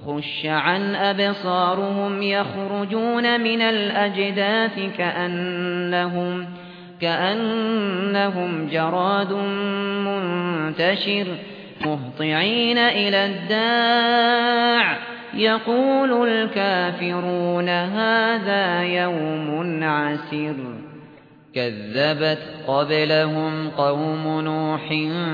خُشَّ عَنْ أَبْصَارُهُمْ يَخْرُجُونَ مِنَ الْأَجْدَاثِ كَأَنَّهُمْ جَرَادٌ مُّنتَشِرٌ مُهْطِعِينَ إِلَى الدَّاعِ يَقُولُ الْكَافِرُونَ هَذَا يَوْمٌ عَسِرٌ كَذَّبَتْ قَبْلَهُمْ قَوْمُ نُوحٍ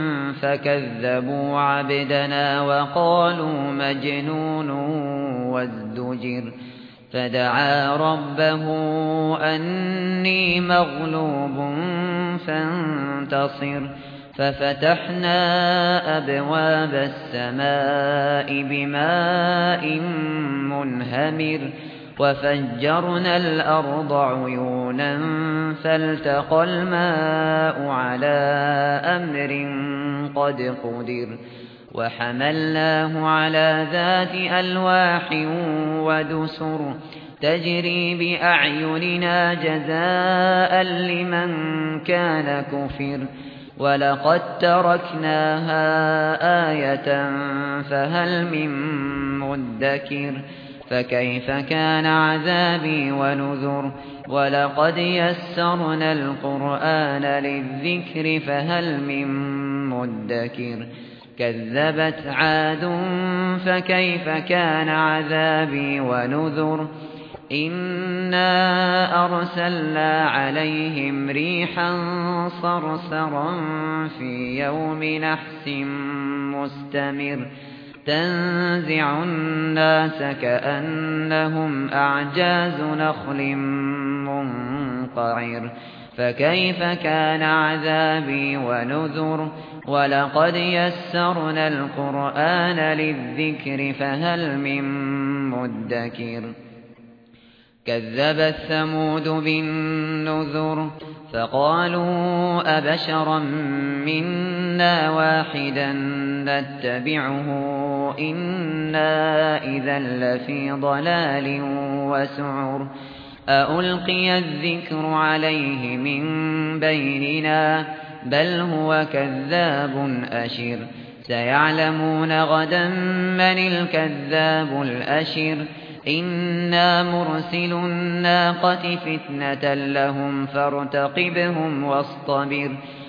فَكَذَّبُوا عَبْدَنَا وَقَالُوا مَجْنُونٌ وَازْدُجِرَ فَدَعَا رَبَّهُ أَنِّي مَغْلُوبٌ فَانتَصِرْ فَفَتَحْنَا أَبْوَابَ السَّمَاءِ بِمَاءٍ مُنْهَمِرٍ وَفَجَّرْنَا الْأَرْضَ عُيُونًا فَالْتَقَى الْمَاءُ عَلَى أَمْرٍ قَدْ قُدِرَ وَحَمَلْنَاهُ عَلَى ذَاتِ أَلْوَاحٍ وَدُسُرٍ تَجْرِي بِأَعْيُنِنَا جَزَاءً لِّمَن كَانَ كُفِرَ وَلَقَدْ تَرَكْنَاهَا آيَةً فَهَلْ مِن مُّدَّكِرٍ فَكَيْفَ كَانَ عَذَابِي وَنُذُرِ وَلَقَدْ يَسَّرْنَا الْقُرْآنَ لِلذِّكْرِ فَهَلْ مِن مُّدَّكِرٍ كَذَّبَتْ عَادٌ فَكَيْفَ كَانَ عَذَابِي وَنُذُرِ إِنَّا أَرْسَلْنَا عَلَيْهِمْ رِيحًا صَرْصَرًا فِي يَوْمِ نَحْسٍ مُسْتَمِرٍّ تَنزِعُ النَّاسَ كَأَنَّهُمْ أَعْجَازُ نَخْلٍ مُّنقَعِرٍ فَكَيْفَ كَانَ عَذَابِي وَنُذُرِ وَلَقَدْ يَسَّرْنَا الْقُرْآنَ لِلذِّكْرِ فَهَلْ مِن مُّدَّكِرٍ كَذَّبَتْ ثَمُودُ بِالنُّذُرِ فَقَالُوا أَبَشَرًا مِّنَّا وَاحِدًا نَّتَّبِعُهُ إِنَّا إِذًا لَّفِي ضَلَالٍ وَسُعُرٍ أَأُلْقِيَ الذِّكْرُ عَلَيْهِ مِن بَيْنِنَا بَلْ هُوَ كَذَّابٌ أَشِرٌ سَيَعْلَمُونَ غَدًا مَّنِ الْكَذَّابُ الْأَشِرُ إِنَّا مُرْسِلُو النَّاقَةِ فِتْنَةً لَّهُمْ فَارْتَقِبْهُمْ وَاصْطَبِرْ